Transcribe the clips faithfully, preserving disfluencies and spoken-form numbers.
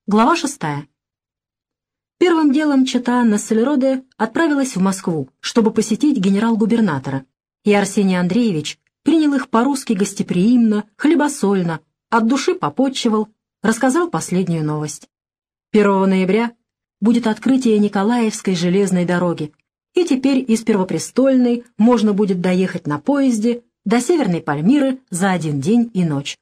Глава шестая. Первым делом чета Нессельроде отправилась в Москву, чтобы посетить генерал-губернатора, и Арсений Андреевич принял их по-русски гостеприимно, хлебосольно, от души попотчевал, рассказал последнюю новость. первого ноября будет открытие Николаевской железной дороги, и теперь из Первопрестольной можно будет доехать на поезде до Северной Пальмиры за один день и ночь.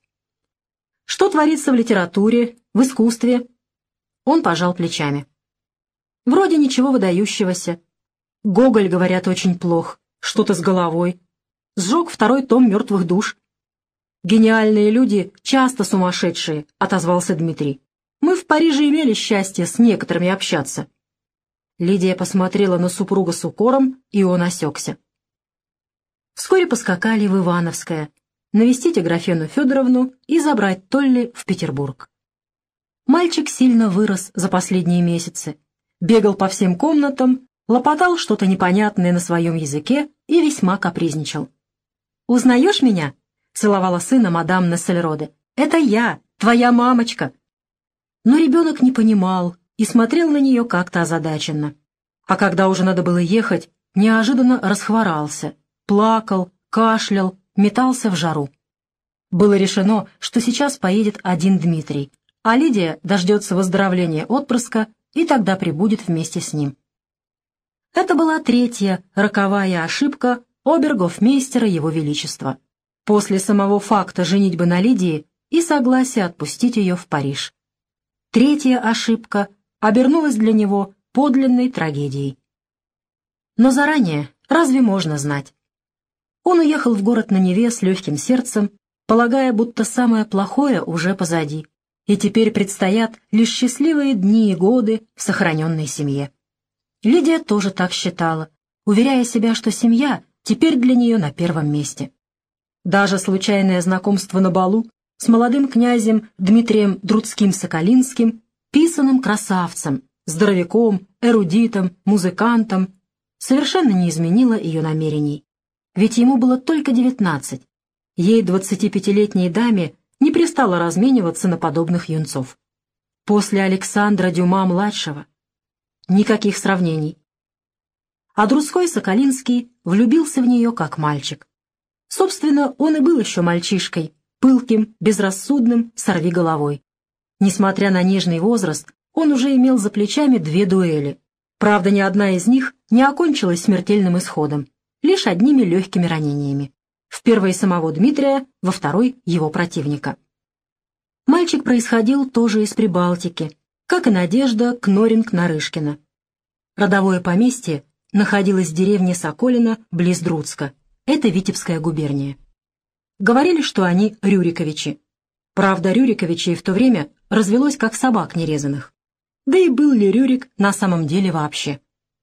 Что творится в литературе, в искусстве? Он пожал плечами. Вроде ничего выдающегося. Гоголь, говорят, очень плох, что-то с головой. Сжег второй том «Мертвых душ». «Гениальные люди часто сумасшедшие», — отозвался Дмитрий. «Мы в Париже имели счастье с некоторыми общаться». Лидия посмотрела на супруга с укором, и он осекся. Вскоре поскакали в Ивановское, навестить Аграфену Федоровну и забрать Толли в Петербург. Мальчик сильно вырос за последние месяцы, бегал по всем комнатам, лопотал что-то непонятное на своем языке и весьма капризничал. «Узнаешь меня?» — целовала сына мадам Нессельроде. «Это я, твоя мамочка!» Но ребенок не понимал и смотрел на нее как-то озадаченно. А когда уже надо было ехать, неожиданно расхворался, плакал, кашлял, метался в жару. Было решено, что сейчас поедет один Дмитрий, а Лидия дождется выздоровления отпрыска и тогда прибудет вместе с ним. Это была третья роковая ошибка обергофмейстера Его Величества. После самого факта женитьбы на Лидии и согласия отпустить ее в Париж. Третья ошибка обернулась для него подлинной трагедией. Но заранее разве можно знать? Он уехал в город на Неве с легким сердцем, полагая, будто самое плохое уже позади, и теперь предстоят лишь счастливые дни и годы в сохраненной семье. Лидия тоже так считала, уверяя себя, что семья теперь для нее на первом месте. Даже случайное знакомство на балу с молодым князем Дмитрием Друцким-Соколинским, писаным красавцем, здоровяком, эрудитом, музыкантом, совершенно не изменило ее намерений. Ведь ему было только девятнадцать, ей, двадцатипятилетней даме, не пристало размениваться на подобных юнцов. После Александра Дюма-младшего никаких сравнений. А Друцкой-Соколинский влюбился в нее как мальчик. Собственно, он и был еще мальчишкой, пылким, безрассудным, сорвиголовой. Несмотря на нежный возраст, он уже имел за плечами две дуэли. Правда, ни одна из них не окончилась смертельным исходом, лишь одними легкими ранениями. В первой самого Дмитрия, во второй его противника. Мальчик происходил тоже из Прибалтики, как и Надежда Кноринг-Нарышкина. Родовое поместье находилось в деревне Соколино близ Друцка, это Витебская губерния. Говорили, что они Рюриковичи. Правда, Рюриковичей в то время развелось как собак нерезанных. Да и был ли Рюрик на самом деле вообще?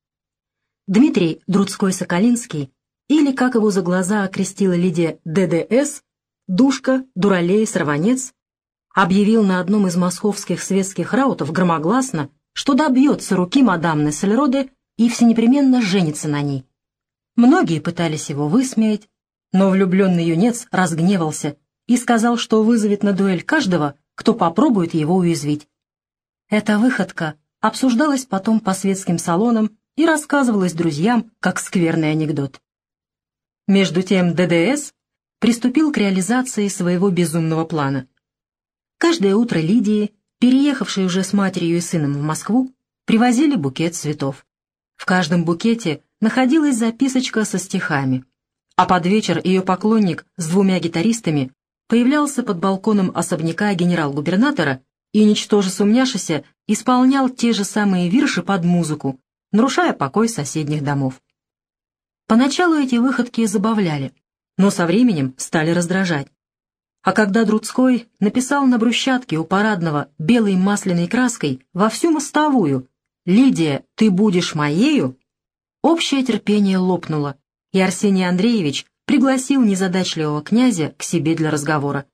Дмитрий Друцкой-Соколинский, или, как его за глаза окрестила Лидия, ДДС, Душка, Дуралей, Сорванец, объявил на одном из московских светских раутов громогласно, что добьется руки мадам Нессельроде и всенепременно женится на ней. Многие пытались его высмеять, но влюбленный юнец разгневался и сказал, что вызовет на дуэль каждого, кто попробует его уязвить. Эта выходка обсуждалась потом по светским салонам и рассказывалась друзьям как скверный анекдот. Между тем ДДС приступил к реализации своего безумного плана. Каждое утро Лидии, переехавшей уже с матерью и сыном в Москву, привозили букет цветов. В каждом букете находилась записочка со стихами, а под вечер ее поклонник с двумя гитаристами появлялся под балконом особняка генерал-губернатора и, ничтоже сумняшися, исполнял те же самые вирши под музыку, нарушая покой соседних домов. Поначалу эти выходки забавляли, но со временем стали раздражать. А когда Друцкой написал на брусчатке у парадного белой масляной краской во всю мостовую «Лидия, ты будешь моею», общее терпение лопнуло, и Арсений Андреевич пригласил незадачливого князя к себе для разговора.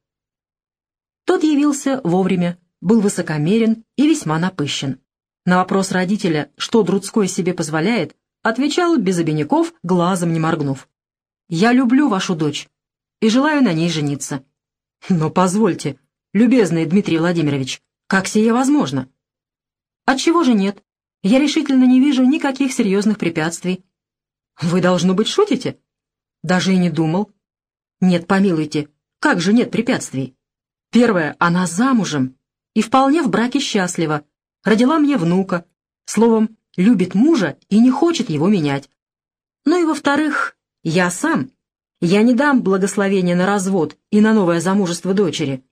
Тот явился вовремя, был высокомерен и весьма напыщен. На вопрос родителя, что Друцкой себе позволяет, отвечал без обиняков, глазом не моргнув. «Я люблю вашу дочь и желаю на ней жениться». «Но позвольте, любезный Дмитрий Владимирович, как сие возможно? Отчего же нет? Я решительно не вижу никаких серьезных препятствий. Вы, должно быть, шутите? Даже и не думал. Нет, помилуйте, как же нет препятствий? Первое, она замужем и вполне в браке счастлива, родила мне внука, словом, любит мужа и не хочет его менять. Ну и во-вторых, я сам. Я не дам благословения на развод и на новое замужество дочери.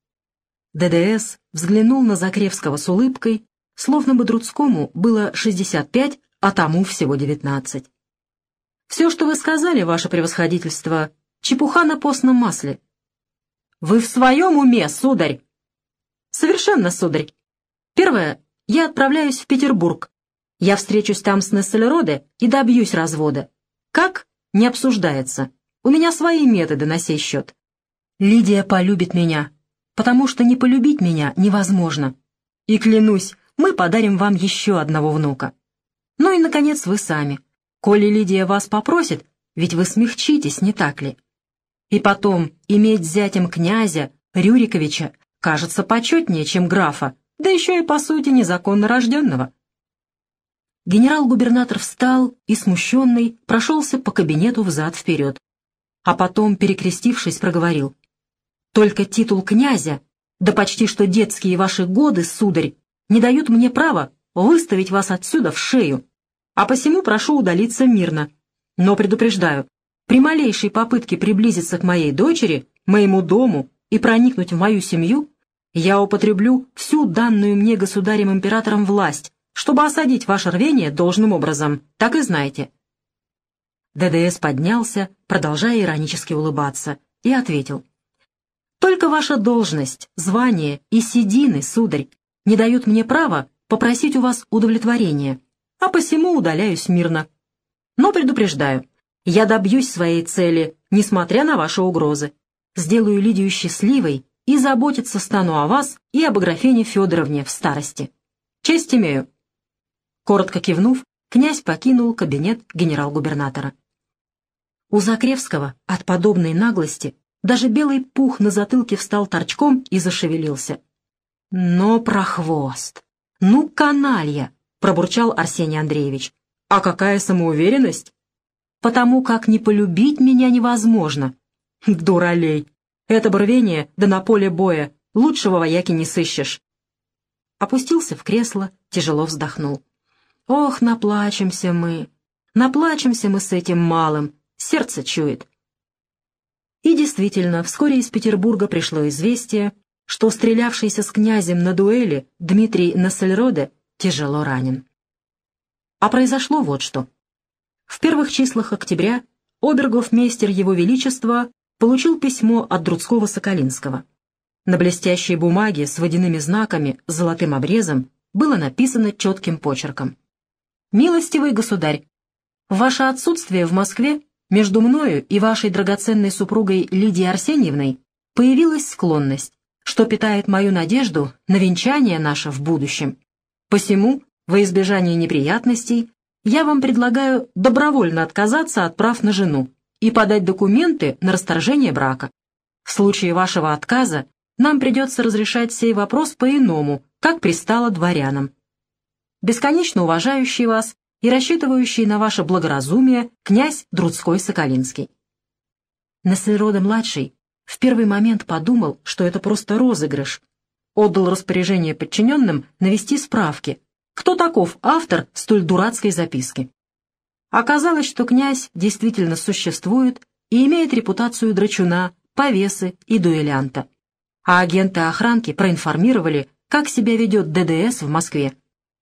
ДДС взглянул на Закревского с улыбкой, словно бы Друцкому было шестьдесят пять, а тому всего девятнадцать. «Все, что вы сказали, ваше превосходительство, чепуха на постном масле». «Вы в своем уме, сударь?» «Совершенно, сударь. Первое, я отправляюсь в Петербург. Я встречусь там с Нессельроде и добьюсь развода. Как? Не обсуждается. У меня свои методы на сей счет. Лидия полюбит меня, потому что не полюбить меня невозможно. И клянусь, мы подарим вам еще одного внука. Ну и, наконец, вы сами. Коли Лидия вас попросит, ведь вы смягчитесь, не так ли? И потом, иметь зятем князя, Рюриковича, кажется почетнее, чем графа, да еще и, по сути, незаконно рожденного». Генерал-губернатор встал и, смущенный, прошелся по кабинету взад-вперед, а потом, перекрестившись, проговорил: «Только титул князя, да почти что детские ваши годы, сударь, не дают мне права выставить вас отсюда в шею, а посему прошу удалиться мирно. Но предупреждаю, при малейшей попытке приблизиться к моей дочери, моему дому и проникнуть в мою семью, я употреблю всю данную мне государем-императором власть, чтобы осадить ваше рвение должным образом, так и знайте». ДДС поднялся, продолжая иронически улыбаться, и ответил: «Только ваша должность, звание и седины, сударь, не дают мне права попросить у вас удовлетворения, а посему удаляюсь мирно. Но предупреждаю, я добьюсь своей цели, несмотря на ваши угрозы. Сделаю Лидию счастливой и заботиться стану о вас и об Аграфене Федоровне в старости. Честь имею». Коротко кивнув, князь покинул кабинет генерал-губернатора. У Закревского от подобной наглости даже белый пух на затылке встал торчком и зашевелился. «Но прохвост! Ну, каналья!» — пробурчал Арсений Андреевич. «А какая самоуверенность? Потому как не полюбить меня невозможно. Дуралей! Это брвение, да на поле боя, лучшего вояки не сыщешь». Опустился в кресло, тяжело вздохнул. «Ох, наплачемся мы! Наплачемся мы с этим малым, сердце чует». И действительно, вскоре из Петербурга пришло известие, что стрелявшийся с князем на дуэли Дмитрий Нессельроде тяжело ранен. А произошло вот что. В первых числах октября обергофмейстер Его Величества получил письмо от Друцкого-Соколинского. На блестящей бумаге с водяными знаками с золотым обрезом было написано четким почерком: «Милостивый государь, в ваше отсутствие в Москве между мною и вашей драгоценной супругой Лидией Арсеньевной появилась склонность, что питает мою надежду на венчание наше в будущем. Посему, во избежание неприятностей, я вам предлагаю добровольно отказаться от прав на жену и подать документы на расторжение брака. В случае вашего отказа нам придется разрешать сей вопрос по-иному, как пристало дворянам. Бесконечно уважающий вас и рассчитывающий на ваше благоразумие князь Друцкой-Соколинский». Нессельроде-младший в первый момент подумал, что это просто розыгрыш. Отдал распоряжение подчиненным навести справки, кто таков автор столь дурацкой записки. Оказалось, что князь действительно существует и имеет репутацию драчуна, повесы и дуэлянта. А агенты охранки проинформировали, как себя ведет ДДС в Москве.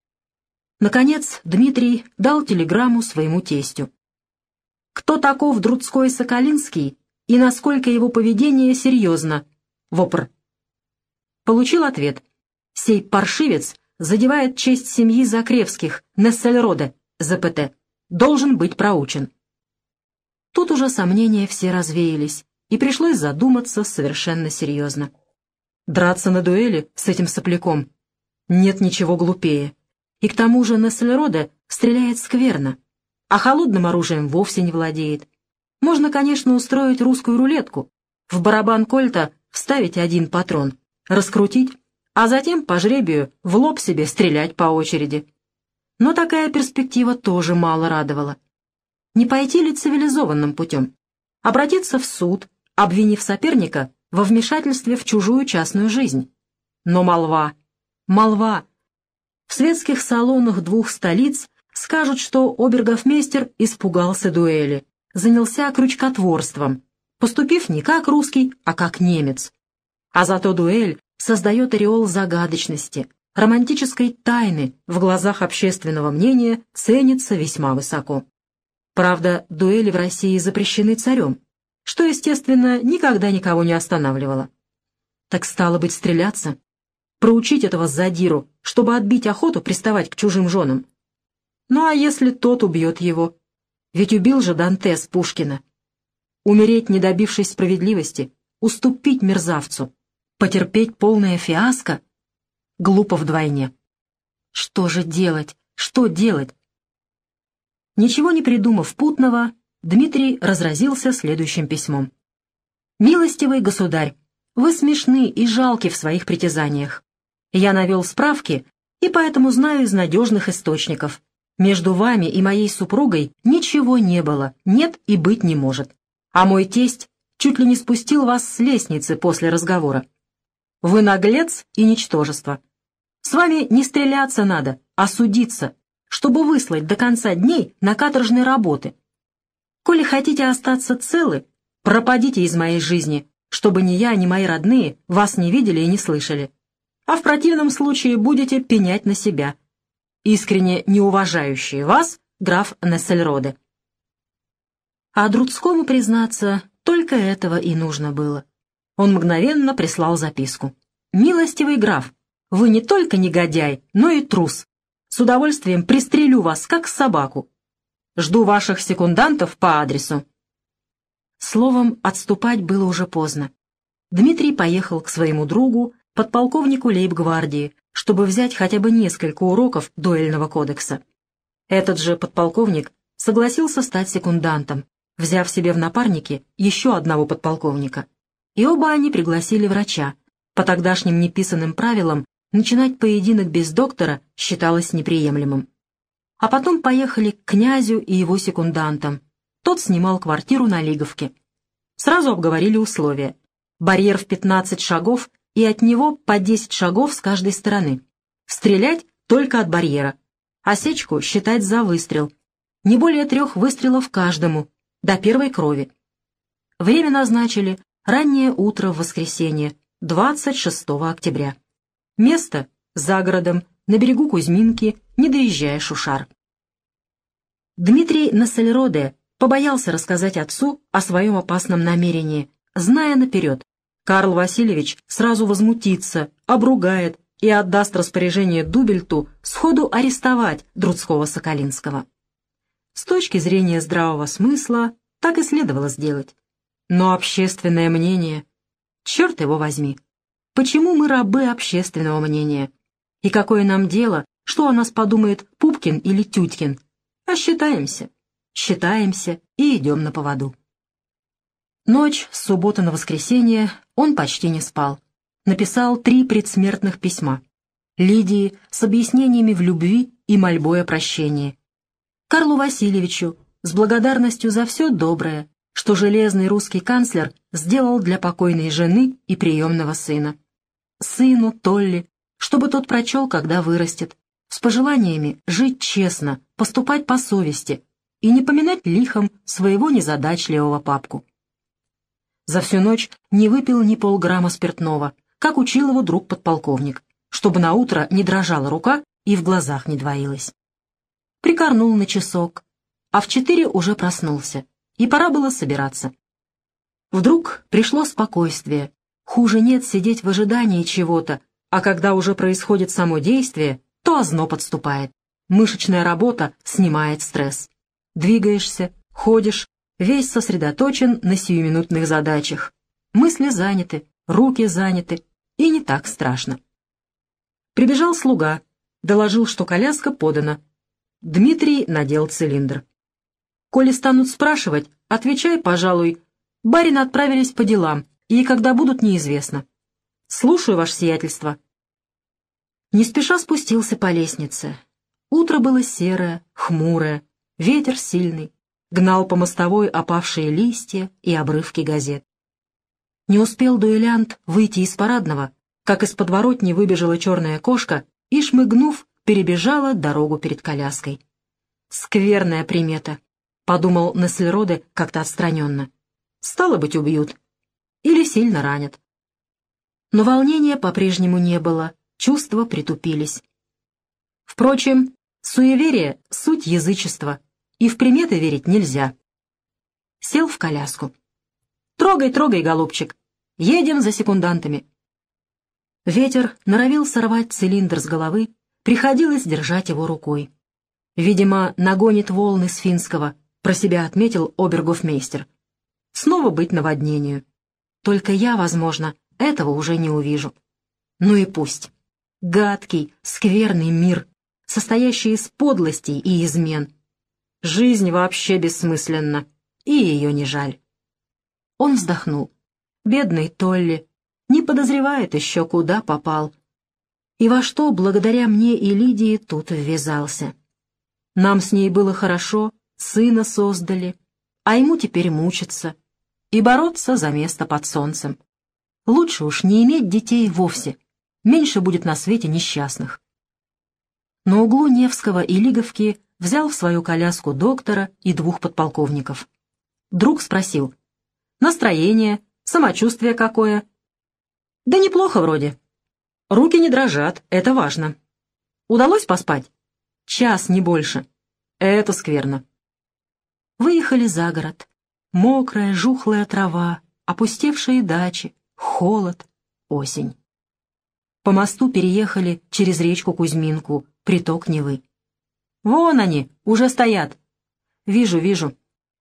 Наконец, Дмитрий дал телеграмму своему тестю. «Кто таков Друцкой-Соколинский и насколько его поведение серьезно?» Вопр. Получил ответ. «Сей паршивец задевает честь семьи Закревских, Нессельроде, ЗПТ. Должен быть проучен». Тут уже сомнения все развеялись, и пришлось задуматься совершенно серьезно. Драться на дуэли с этим сопляком? Нет ничего глупее. И к тому же Нессельроде стреляет скверно, а холодным оружием вовсе не владеет. Можно, конечно, устроить русскую рулетку, в барабан кольта вставить один патрон, раскрутить, а затем по жребию в лоб себе стрелять по очереди. Но такая перспектива тоже мало радовала. Не пойти ли цивилизованным путем? Обратиться в суд, обвинив соперника во вмешательстве в чужую частную жизнь? Но молва, молва. В светских салонах двух столиц скажут, что обергофмейстер испугался дуэли, занялся крючкотворством, поступив не как русский, а как немец. А зато дуэль создает ореол загадочности, романтической тайны в глазах общественного мнения ценится весьма высоко. Правда, дуэли в России запрещены царем, что, естественно, никогда никого не останавливало. Так стало быть, стреляться? Проучить этого задиру, чтобы отбить охоту приставать к чужим женам? Ну а если тот убьет его? Ведь убил же Дантес Пушкина. Умереть, не добившись справедливости, уступить мерзавцу, потерпеть полное фиаско? Глупо вдвойне. Что же делать? Что делать? Ничего не придумав путного, Дмитрий разразился следующим письмом. «Милостивый государь, вы смешны и жалки в своих притязаниях. Я навел справки и поэтому знаю из надежных источников. Между вами и моей супругой ничего не было, нет и быть не может. А мой тесть чуть ли не спустил вас с лестницы после разговора. Вы наглец и ничтожество. С вами не стреляться надо, а судиться, чтобы выслать до конца дней на каторжные работы. Коли хотите остаться целы, пропадите из моей жизни, чтобы ни я, ни мои родные вас не видели и не слышали. А в противном случае будете пенять на себя. Искренне неуважающий вас граф Нессельроде». А Друцкому, признаться, только этого и нужно было. Он мгновенно прислал записку. «Милостивый граф, вы не только негодяй, но и трус. С удовольствием пристрелю вас, как собаку. Жду ваших секундантов по адресу». Словом, отступать было уже поздно. Дмитрий поехал к своему другу, подполковнику лейб-гвардии, чтобы взять хотя бы несколько уроков дуэльного кодекса. Этот же подполковник согласился стать секундантом, взяв себе в напарники еще одного подполковника. И оба они пригласили врача. По тогдашним неписанным правилам начинать поединок без доктора считалось неприемлемым. А потом поехали к князю и его секундантам. Тот снимал квартиру на Лиговке. Сразу обговорили условия. Барьер в пятнадцать шагов и от него по десять шагов с каждой стороны. Стрелять только от барьера. Осечку считать за выстрел. Не более трех выстрелов каждому, до первой крови. Время назначили раннее утро в воскресенье, двадцать шестого октября. Место — за городом, на берегу Кузьминки, не доезжая Шушар. Дмитрий Нессельроде побоялся рассказать отцу о своем опасном намерении, зная наперед. Карл Васильевич сразу возмутится, обругает и отдаст распоряжение Дубельту сходу арестовать Друцкого-Соколинского. С точки зрения здравого смысла так и следовало сделать. Но общественное мнение... Черт его возьми! Почему мы рабы общественного мнения? И какое нам дело, что о нас подумает Пупкин или Тюткин? А считаемся, считаемся и идем на поводу. Ночь с субботы на воскресенье он почти не спал. Написал три предсмертных письма. Лидии с объяснениями в любви и мольбой о прощении. Карлу Васильевичу с благодарностью за все доброе, что железный русский канцлер сделал для покойной жены и приемного сына. Сыну Толли, чтобы тот прочел, когда вырастет, с пожеланиями жить честно, поступать по совести и не поминать лихом своего незадачливого папку. За всю ночь не выпил ни полграмма спиртного, как учил его друг-подполковник, чтобы наутро не дрожала рука и в глазах не двоилась. Прикорнул на часок, а в четыре уже проснулся, и пора было собираться. Вдруг пришло спокойствие. Хуже нет сидеть в ожидании чего-то, а когда уже происходит само действие, то озноб подступает. Мышечная работа снимает стресс. Двигаешься, ходишь, весь сосредоточен на сиюминутных задачах. Мысли заняты, руки заняты, и не так страшно. Прибежал слуга, доложил, что коляска подана. Дмитрий надел цилиндр. Коли станут спрашивать, отвечай, пожалуй, барина отправились по делам, и когда будут, неизвестно. Слушаю, ваше сиятельство. Не спеша спустился по лестнице. Утро было серое, хмурое, ветер сильный, гнал по мостовой опавшие листья и обрывки газет. Не успел дуэлянт выйти из парадного, как из подворотни выбежала черная кошка и, шмыгнув, перебежала дорогу перед коляской. «Скверная примета», — подумал Нессельроде как-то отстраненно. «Стало быть, убьют. Или сильно ранят». Но волнения по-прежнему не было, чувства притупились. Впрочем, суеверие — суть язычества, и в приметы верить нельзя. Сел в коляску. «Трогай, трогай, голубчик, едем за секундантами». Ветер норовил сорвать цилиндр с головы, приходилось держать его рукой. Видимо, нагонит волны с финского, про себя отметил обергофмейстер. Снова быть наводнению. Только я, возможно, этого уже не увижу. Ну и пусть. Гадкий, скверный мир, состоящий из подлостей и измен. Жизнь вообще бессмысленна, и ее не жаль. Он вздохнул. Бедный Толли не подозревает еще, куда попал. И во что, благодаря мне и Лидии, тут ввязался. Нам с ней было хорошо, сына создали, а ему теперь мучиться и бороться за место под солнцем. Лучше уж не иметь детей вовсе, меньше будет на свете несчастных. На углу Невского и Лиговки взял в свою коляску доктора и двух подполковников. Друг спросил: «Настроение, самочувствие какое?» «Да неплохо вроде. Руки не дрожат, это важно. Удалось поспать?» «Час, не больше. Это скверно». Выехали за город. Мокрая, жухлая трава, опустевшие дачи, холод, осень. По мосту переехали через речку Кузьминку, приток Невы. «Вон они, уже стоят». «Вижу, вижу».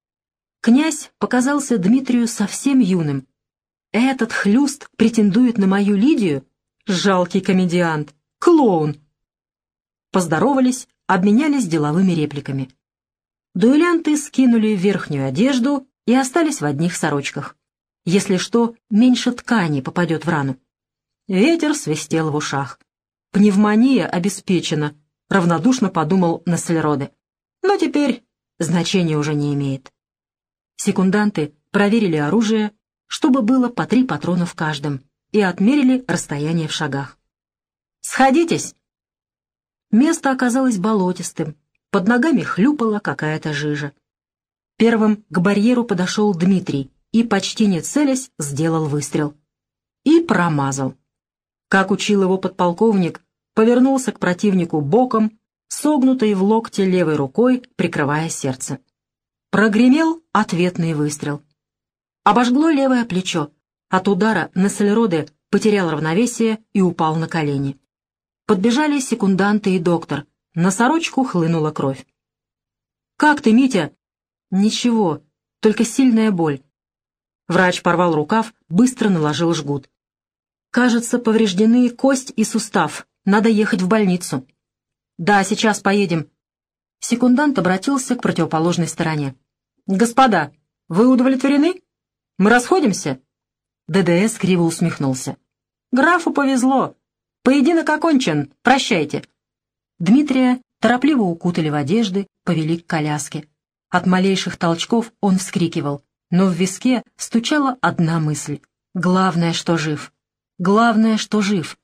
Князь показался Дмитрию совсем юным. «Этот хлюст претендует на мою Лидию? Жалкий комедиант, клоун». Поздоровались, обменялись деловыми репликами. Дуэлянты скинули верхнюю одежду и остались в одних сорочках. Если что, меньше ткани попадет в рану. Ветер свистел в ушах. Пневмония обеспечена, равнодушно подумал Нессельроде. Но теперь значения уже не имеет. Секунданты проверили оружие, чтобы было по три патрона в каждом, и отмерили расстояние в шагах. «Сходитесь!» Место оказалось болотистым, под ногами хлюпала какая-то жижа. Первым к барьеру подошел Дмитрий и, почти не целясь, сделал выстрел. И промазал. Как учил его подполковник, повернулся к противнику боком, согнутой в локте левой рукой, прикрывая сердце. Прогремел ответный выстрел. Обожгло левое плечо. От удара Нессельроде потерял равновесие и упал на колени. Подбежали секунданты и доктор. На сорочку хлынула кровь. «Как ты, Митя?» «Ничего, только сильная боль». Врач порвал рукав, быстро наложил жгут. «Кажется, повреждены кость и сустав. Надо ехать в больницу». «Да, сейчас поедем». Секундант обратился к противоположной стороне. «Господа, вы удовлетворены? Мы расходимся?» ДДС криво усмехнулся. «Графу повезло. Поединок окончен. Прощайте». Дмитрия торопливо укутали в одежды, повели к коляске. От малейших толчков он вскрикивал, но в виске стучала одна мысль. «Главное, что жив. Главное, что жив».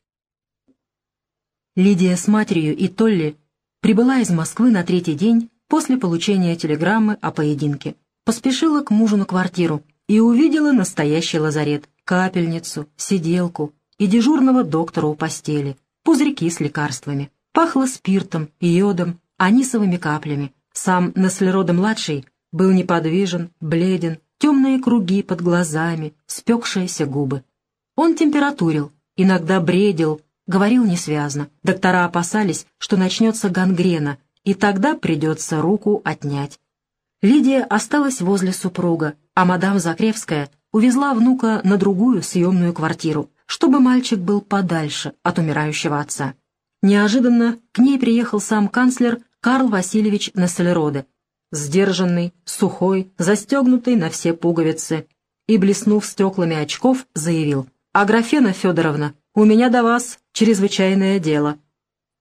Лидия с матерью и Толли прибыла из Москвы на третий день после получения телеграммы о поединке. Поспешила к мужу на квартиру и увидела настоящий лазарет, капельницу, сиделку и дежурного доктора у постели, пузырьки с лекарствами. Пахло спиртом, йодом, анисовыми каплями. Сам Нессельроде-младший был неподвижен, бледен, темные круги под глазами, спекшиеся губы. Он температурил, иногда бредил, говорил несвязно. Доктора опасались, что начнется гангрена, и тогда придется руку отнять. Лидия осталась возле супруга, а мадам Закревская увезла внука на другую съемную квартиру, чтобы мальчик был подальше от умирающего отца. Неожиданно к ней приехал сам канцлер Карл Васильевич Нессельроде, сдержанный, сухой, застегнутый на все пуговицы, и, блеснув стеклами очков, заявил: «Аграфена Федоровна, у меня до вас чрезвычайное дело».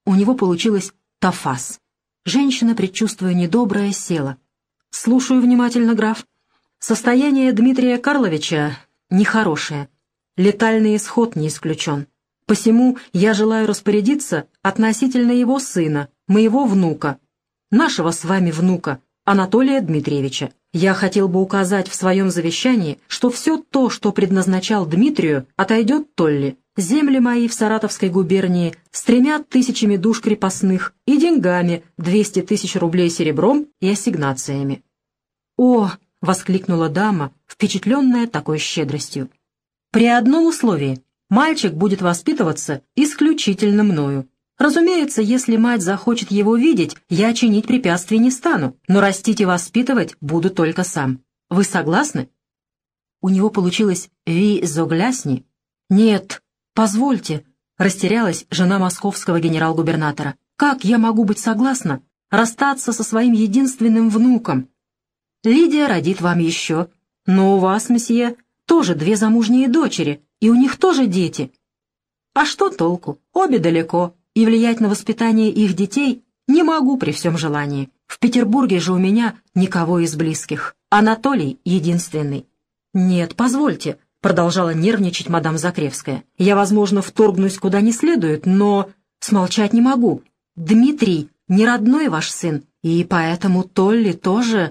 У него получилось «тафас». Женщина, предчувствуя недоброе, села. «Слушаю внимательно, граф. Состояние Дмитрия Карловича нехорошее. Летальный исход не исключен. Посему я желаю распорядиться относительно его сына, моего внука, нашего с вами внука, Анатолия Дмитриевича. Я хотел бы указать в своем завещании, что все то, что предназначал Дмитрию, отойдет Толли. Земли мои в Саратовской губернии с тремя тысячами душ крепостных и деньгами двести тысяч рублей серебром и ассигнациями». «О!» — воскликнула дама, впечатленная такой щедростью. «При одном условии. Мальчик будет воспитываться исключительно мною. Разумеется, если мать захочет его видеть, я чинить препятствий не стану, но растить и воспитывать буду только сам. Вы согласны?» У него получилось «ви зоглясни». «Нет, позвольте», — растерялась жена московского генерал-губернатора. «Как я могу быть согласна расстаться со своим единственным внуком? Лидия родит вам еще, но у вас, месье, тоже две замужние дочери, и у них тоже дети. А что толку? Обе далеко, и влиять на воспитание их детей не могу при всем желании. В Петербурге же у меня никого из близких. Анатолий единственный». «Нет, позвольте», — продолжала нервничать мадам Закревская. «Я, возможно, вторгнусь куда не следует, но смолчать не могу. Дмитрий не родной ваш сын, и поэтому Толли тоже...»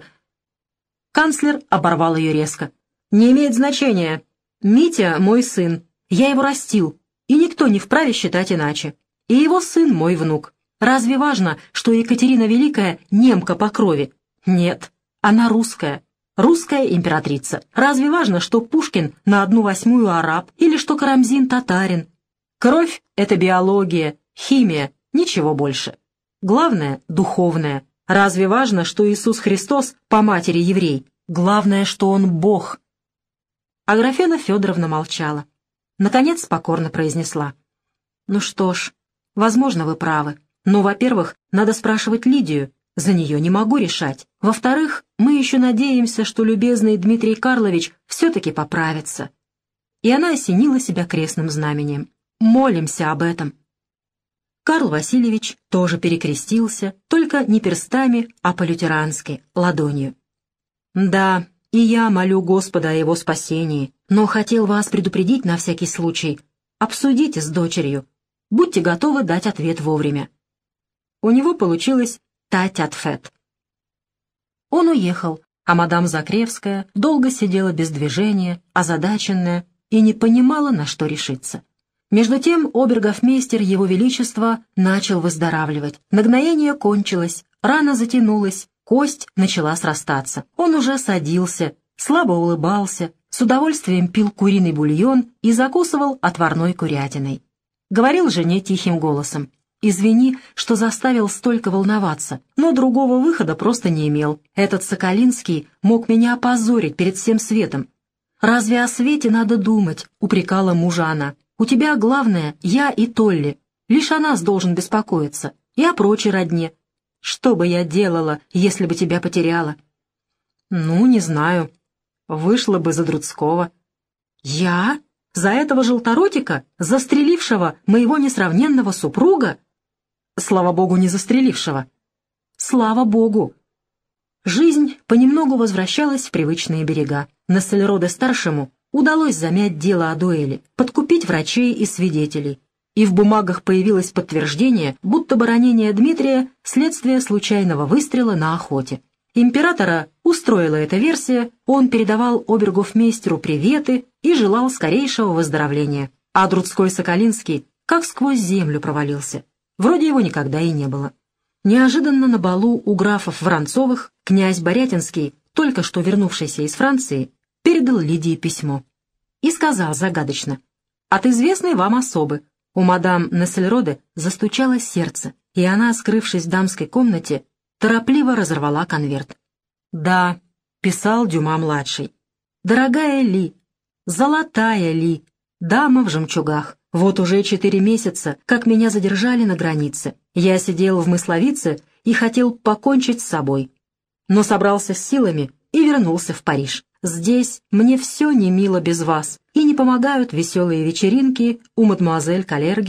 Канцлер оборвал ее резко. «Не имеет значения. Митя мой сын. Я его растил, и никто не вправе считать иначе. И его сын мой внук. Разве важно, что Екатерина Великая немка по крови? Нет, она русская. Русская императрица. Разве важно, что Пушкин на одну восьмую араб или что Карамзин татарин? Кровь — это биология, химия, ничего больше. Главное — духовное. Разве важно, что Иисус Христос по матери еврей? Главное, что Он Бог». Аграфена Федоровна молчала. Наконец покорно произнесла: «Ну что ж, возможно, вы правы. Но, во-первых, надо спрашивать Лидию. За нее не могу решать. Во-вторых, мы еще надеемся, что любезный Дмитрий Карлович все-таки поправится». И она осенила себя крестным знамением. «Молимся об этом». Карл Васильевич тоже перекрестился, только не перстами, а по-лютерански, ладонью. «Да, и я молю Господа о его спасении, но хотел вас предупредить на всякий случай. Обсудите с дочерью. Будьте готовы дать ответ вовремя». У него получилось «тать-ат-фет». Он уехал, а мадам Закревская долго сидела без движения, озадаченная, и не понимала, на что решиться. Между тем обергофмейстер Его Величества начал выздоравливать. Нагноение кончилось, рана затянулась, кость начала срастаться. Он уже садился, слабо улыбался, с удовольствием пил куриный бульон и закусывал отварной курятиной. Говорил жене тихим голосом: «Извини, что заставил столько волноваться, но другого выхода просто не имел. Этот Соколинский мог меня опозорить перед всем светом». «Разве о свете надо думать?» — упрекала мужа она. «У тебя главное — я и Толли. Лишь о нас должен беспокоиться. И о прочей родне. Что бы я делала, если бы тебя потеряла?» «Ну, не знаю. Вышла бы за Друцкого». «Я? За этого желторотика, застрелившего моего несравненного супруга?» «Слава богу, не застрелившего». «Слава богу». Жизнь понемногу возвращалась в привычные берега. Нассельроде-старшему удалось замять дело о дуэли, подкупить врачей и свидетелей, и в бумагах появилось подтверждение, будто бы ранение Дмитрия — следствие случайного выстрела на охоте. Императора устроила эта версия, он передавал обергофмейстеру приветы и желал скорейшего выздоровления, а Друцкой-Соколинский как сквозь землю провалился. Вроде его никогда и не было. Неожиданно на балу у графов Воронцовых князь Борятинский, только что вернувшийся из Франции, передал Лидии письмо и сказал загадочно: «От известной вам особы». У мадам Нессельроде застучало сердце, и она, скрывшись в дамской комнате, торопливо разорвала конверт. «Да», — писал Дюма-младший, «дорогая Ли, золотая Ли, дама в жемчугах, вот уже четыре месяца, как меня задержали на границе. Я сидел в Мысловице и хотел покончить с собой, но собрался с силами и вернулся в Париж. Здесь мне все не мило без вас, и не помогают веселые вечеринки у мадемуазель Калергис,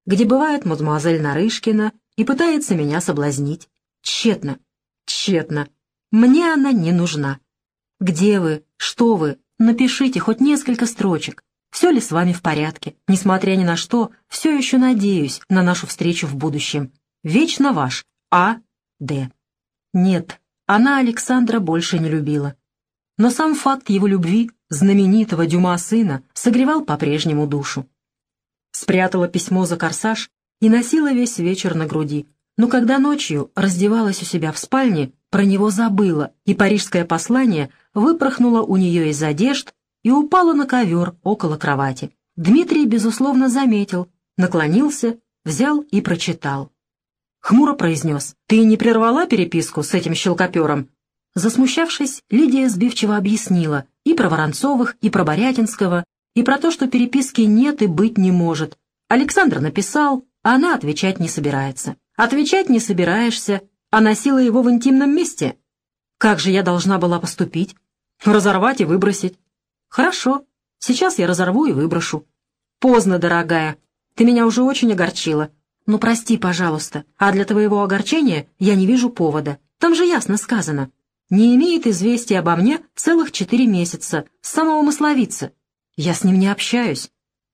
где бывает мадемуазель Нарышкина и пытается меня соблазнить. Тщетно, тщетно. Мне она не нужна. Где вы? Что вы? Напишите хоть несколько строчек. Все ли с вами в порядке? Несмотря ни на что, все еще надеюсь на нашу встречу в будущем. Вечно ваш А. Д. Нет, она Александра больше не любила. Но сам факт его любви, знаменитого Дюма сына, согревал по-прежнему душу. Спрятала письмо за корсаж и носила весь вечер на груди. Но когда ночью раздевалась у себя в спальне, про него забыла, и парижское послание выпорхнуло у нее из одежд и упало на ковер около кровати. Дмитрий, безусловно, заметил, наклонился, взял и прочитал. Хмуро произнес: «Ты не прервала переписку с этим щелкопером?» Засмущавшись, Лидия сбивчиво объяснила и про Воронцовых, и про Борятинского, и про то, что переписки нет и быть не может. Александр написал, а она отвечать не собирается. «Отвечать не собираешься, а носила его в интимном месте? Как же я должна была поступить? Разорвать и выбросить?» «Хорошо, сейчас я разорву и выброшу». «Поздно, дорогая, ты меня уже очень огорчила. Ну, прости, пожалуйста, а для твоего огорчения я не вижу повода. Там же ясно сказано. Не имеет известия обо мне целых четыре месяца, с самого Масловицы. Я с ним не общаюсь».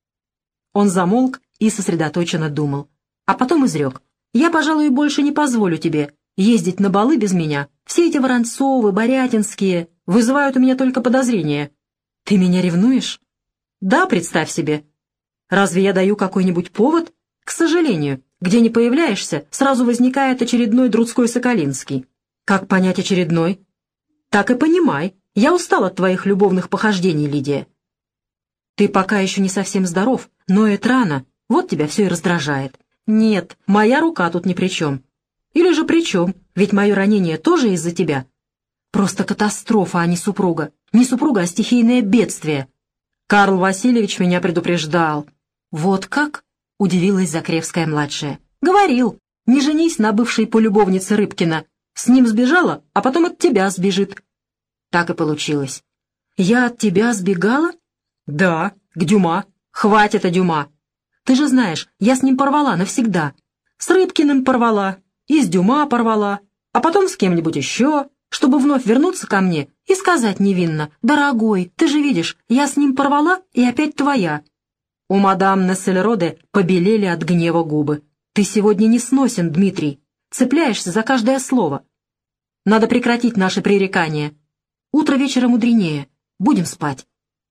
Он замолк и сосредоточенно думал, а потом изрек: «Я, пожалуй, больше не позволю тебе ездить на балы без меня. Все эти Воронцовы, Борятинские вызывают у меня только подозрения». «Ты меня ревнуешь?» «Да, представь себе. Разве я даю какой-нибудь повод? К сожалению, где не появляешься, сразу возникает очередной Друцкой-Соколинский». «Как понять очередной?» «Так и понимай. Я устал от твоих любовных похождений, Лидия». «Ты пока еще не совсем здоров, но это рано. Вот тебя все и раздражает». «Нет, моя рука тут ни при чем». «Или же при чем? Ведь мое ранение тоже из-за тебя». «Просто катастрофа, а не супруга. Не супруга, а стихийное бедствие». «Карл Васильевич меня предупреждал». «Вот как?» — удивилась Закревская-младшая. «Говорил, не женись на бывшей полюбовнице Рыбкина. С ним сбежала, а потом от тебя сбежит». Так и получилось. «Я от тебя сбегала?» «Да, к Дюма. Хватит о Дюма. Ты же знаешь, я с ним порвала навсегда. С Рыбкиным порвала, и с Дюма порвала, а потом с кем-нибудь еще, чтобы вновь вернуться ко мне и сказать невинно: «Дорогой, ты же видишь, я с ним порвала и опять твоя». У мадам Нессельроде побелели от гнева губы. «Ты сегодня не сносен, Дмитрий. Цепляешься за каждое слово. Надо прекратить наши пререкания. Утро вечера мудренее. Будем спать».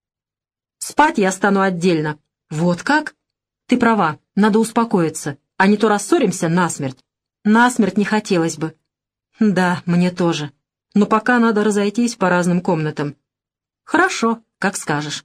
«Спать я стану отдельно». «Вот как?» «Ты права, надо успокоиться, а не то рассоримся насмерть». «Насмерть не хотелось бы». «Да, мне тоже. Но пока надо разойтись по разным комнатам». «Хорошо, как скажешь».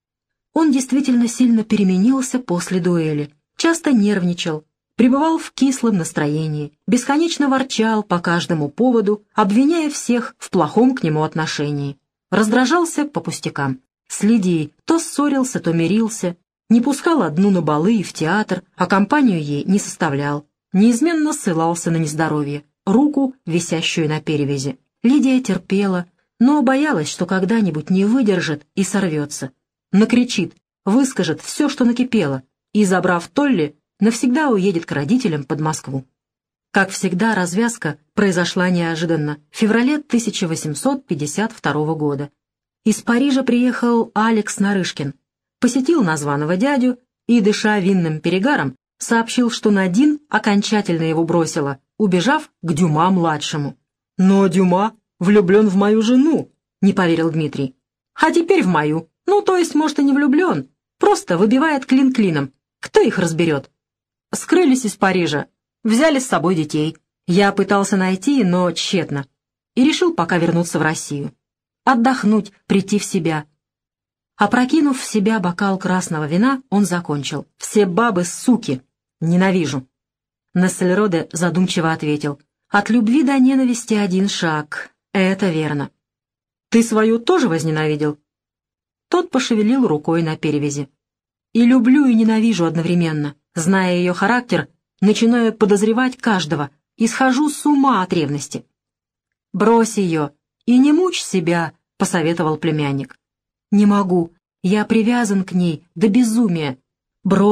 Он действительно сильно переменился после дуэли, часто нервничал, пребывал в кислом настроении, бесконечно ворчал по каждому поводу, обвиняя всех в плохом к нему отношении. Раздражался по пустякам. С Лидией то ссорился, то мирился, не пускал одну на балы и в театр, а компанию ей не составлял. Неизменно ссылался на нездоровье, руку, висящую на перевязи. Лидия терпела, но боялась, что когда-нибудь не выдержит и сорвется. Накричит, выскажет все, что накипело, и, забрав Толли, навсегда уедет к родителям под Москву. Как всегда, развязка произошла неожиданно, в феврале тысяча восемьсот пятьдесят второго года. Из Парижа приехал Алекс Нарышкин, посетил названного дядю и, дыша винным перегаром, сообщил, что Надин окончательно его бросила, убежав к Дюма-младшему. «Но Дюма влюблен в мою жену», — не поверил Дмитрий. «А теперь в мою. Ну, то есть, может, и не влюблен. Просто выбивает клин клином. Кто их разберет?» Скрылись из Парижа, взяли с собой детей. Я пытался найти, но тщетно. И решил пока вернуться в Россию. Отдохнуть, прийти в себя. Опрокинув в себя бокал красного вина, он закончил. «Все бабы суки. Ненавижу». Нессельроде задумчиво ответил. «От любви до ненависти один шаг. Это верно». «Ты свою тоже возненавидел?» Тот пошевелил рукой на перевязи. «И люблю, и ненавижу одновременно. Зная ее характер, начинаю подозревать каждого и схожу с ума от ревности». «Брось ее и не мучь себя», — посоветовал племянник. «Не могу. Я привязан к ней до безумия». «Брось,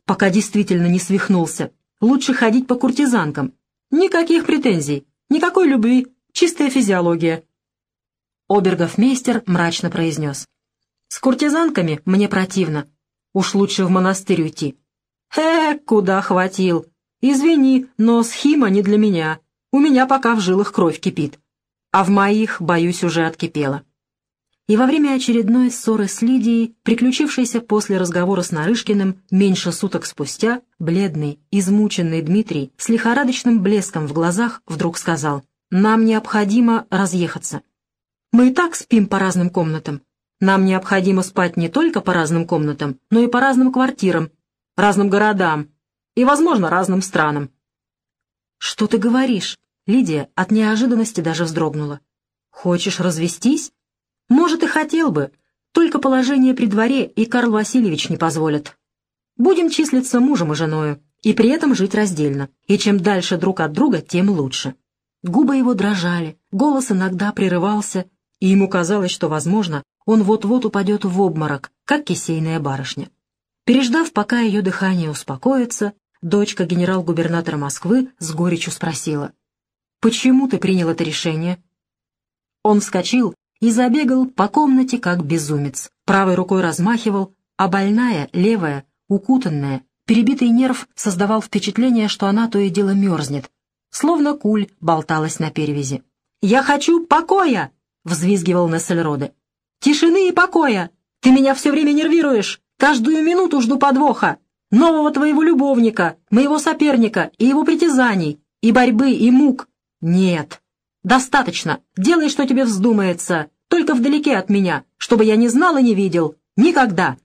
пока действительно не свихнулся. Лучше ходить по куртизанкам. Никаких претензий, никакой любви, чистая физиология. Обергофмейстер мрачно произнес. С куртизанками мне противно. Уж лучше в монастырь уйти. Э, куда хватил. Извини, но схима не для меня. У меня пока в жилах кровь кипит. А в моих, боюсь, уже откипела. И во время очередной ссоры с Лидией, приключившейся после разговора с Нарышкиным меньше суток спустя, бледный, измученный Дмитрий с лихорадочным блеском в глазах вдруг сказал: «Нам необходимо разъехаться. Мы и так спим по разным комнатам. Нам необходимо спать не только по разным комнатам, но и по разным квартирам, разным городам и, возможно, разным странам». «Что ты говоришь?» Лидия от неожиданности даже вздрогнула. «Хочешь развестись? Может, и хотел бы, только положение при дворе и Карл Васильевич не позволят. Будем числиться мужем и женою, и при этом жить раздельно, и чем дальше друг от друга, тем лучше». Губы его дрожали, голос иногда прерывался, и ему казалось, что, возможно, он вот-вот упадет в обморок, как кисейная барышня. Переждав, пока ее дыхание успокоится, дочка генерал-губернатора Москвы с горечью спросила: «Почему ты принял это решение?» Он вскочил и забегал по комнате, как безумец. Правой рукой размахивал, а больная, левая, укутанная, перебитый нерв создавал впечатление, что она то и дело мерзнет, словно куль болталась на перевязи. «Я хочу покоя!» — взвизгивал Нессельроде. «Тишины и покоя! Ты меня все время нервируешь! Каждую минуту жду подвоха! Нового твоего любовника, моего соперника и его притязаний, и борьбы, и мук! Нет! Достаточно! Делай, что тебе вздумается, только вдалеке от меня, чтобы я не знал и не видел! Никогда!»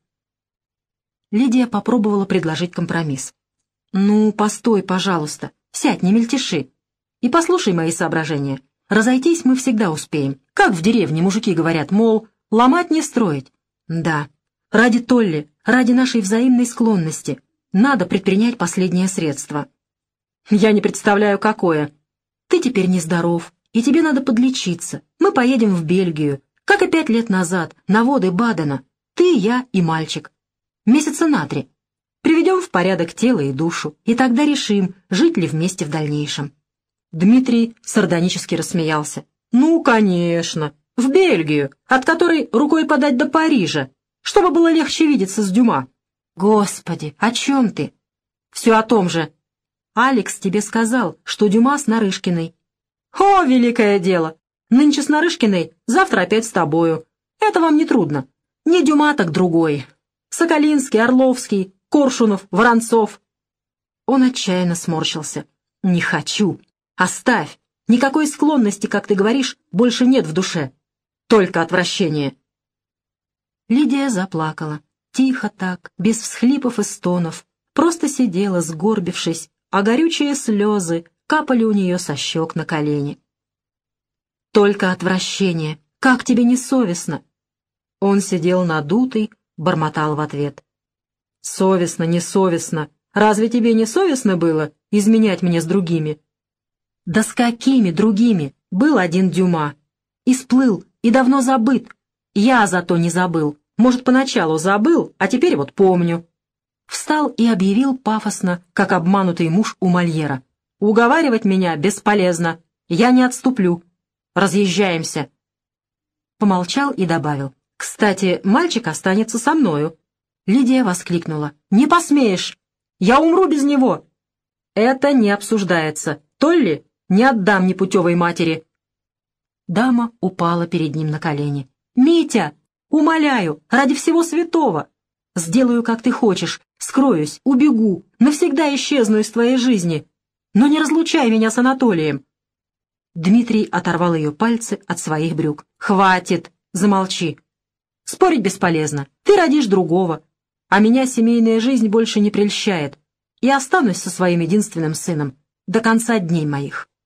Лидия попробовала предложить компромисс. «Ну, постой, пожалуйста, сядь, не мельтеши, и послушай мои соображения. Разойтись мы всегда успеем. Как в деревне мужики говорят, мол, ломать не строить. Да, ради Толли, ради нашей взаимной склонности, надо предпринять последнее средство. Я не представляю, какое. Ты теперь нездоров, и тебе надо подлечиться. Мы поедем в Бельгию, как и пять лет назад, на воды Бадена. Ты, я и мальчик. Месяца на три. Приведем в порядок тело и душу, и тогда решим, жить ли вместе в дальнейшем». Дмитрий сардонически рассмеялся. «Ну, конечно, в Бельгию, от которой рукой подать до Парижа, чтобы было легче видеться с Дюма». «Господи, о чем ты?» «Все о том же. Алекс тебе сказал, что Дюма с Нарышкиной». «О, великое дело! Нынче с Нарышкиной, завтра опять с тобою. Это вам не трудно. Не Дюма, так другой. Соколинский, Орловский, Коршунов, Воронцов». Он отчаянно сморщился. «Не хочу. Оставь. Никакой склонности, как ты говоришь, больше нет в душе. Только отвращение». Лидия заплакала. Тихо так, без всхлипов и стонов. Просто сидела, сгорбившись, а горючие слезы капали у нее со щек на колени. «Только отвращение. Как тебе не совестно?» Он сидел надутый, бормотал в ответ. «Совестно, не совестно. Разве тебе не совестно было изменять мне с другими?» «Да с какими другими? Был один Дюма. И сплыл, и давно забыт. Я зато не забыл. Может, поначалу забыл, а теперь вот помню». Встал и объявил пафосно, как обманутый муж у Мольера. «Уговаривать меня бесполезно. Я не отступлю. Разъезжаемся». Помолчал и добавил: «Кстати, мальчик останется со мною». Лидия воскликнула: «Не посмеешь! Я умру без него!» «Это не обсуждается. Толли не отдам непутевой матери». Дама упала перед ним на колени. «Митя, умоляю, ради всего святого! Сделаю, как ты хочешь, скроюсь, убегу, навсегда исчезну из твоей жизни, но не разлучай меня с Анатолием». Дмитрий оторвал ее пальцы от своих брюк. «Хватит, замолчи. Спорить бесполезно, ты родишь другого, а меня семейная жизнь больше не прельщает, и останусь со своим единственным сыном до конца дней моих».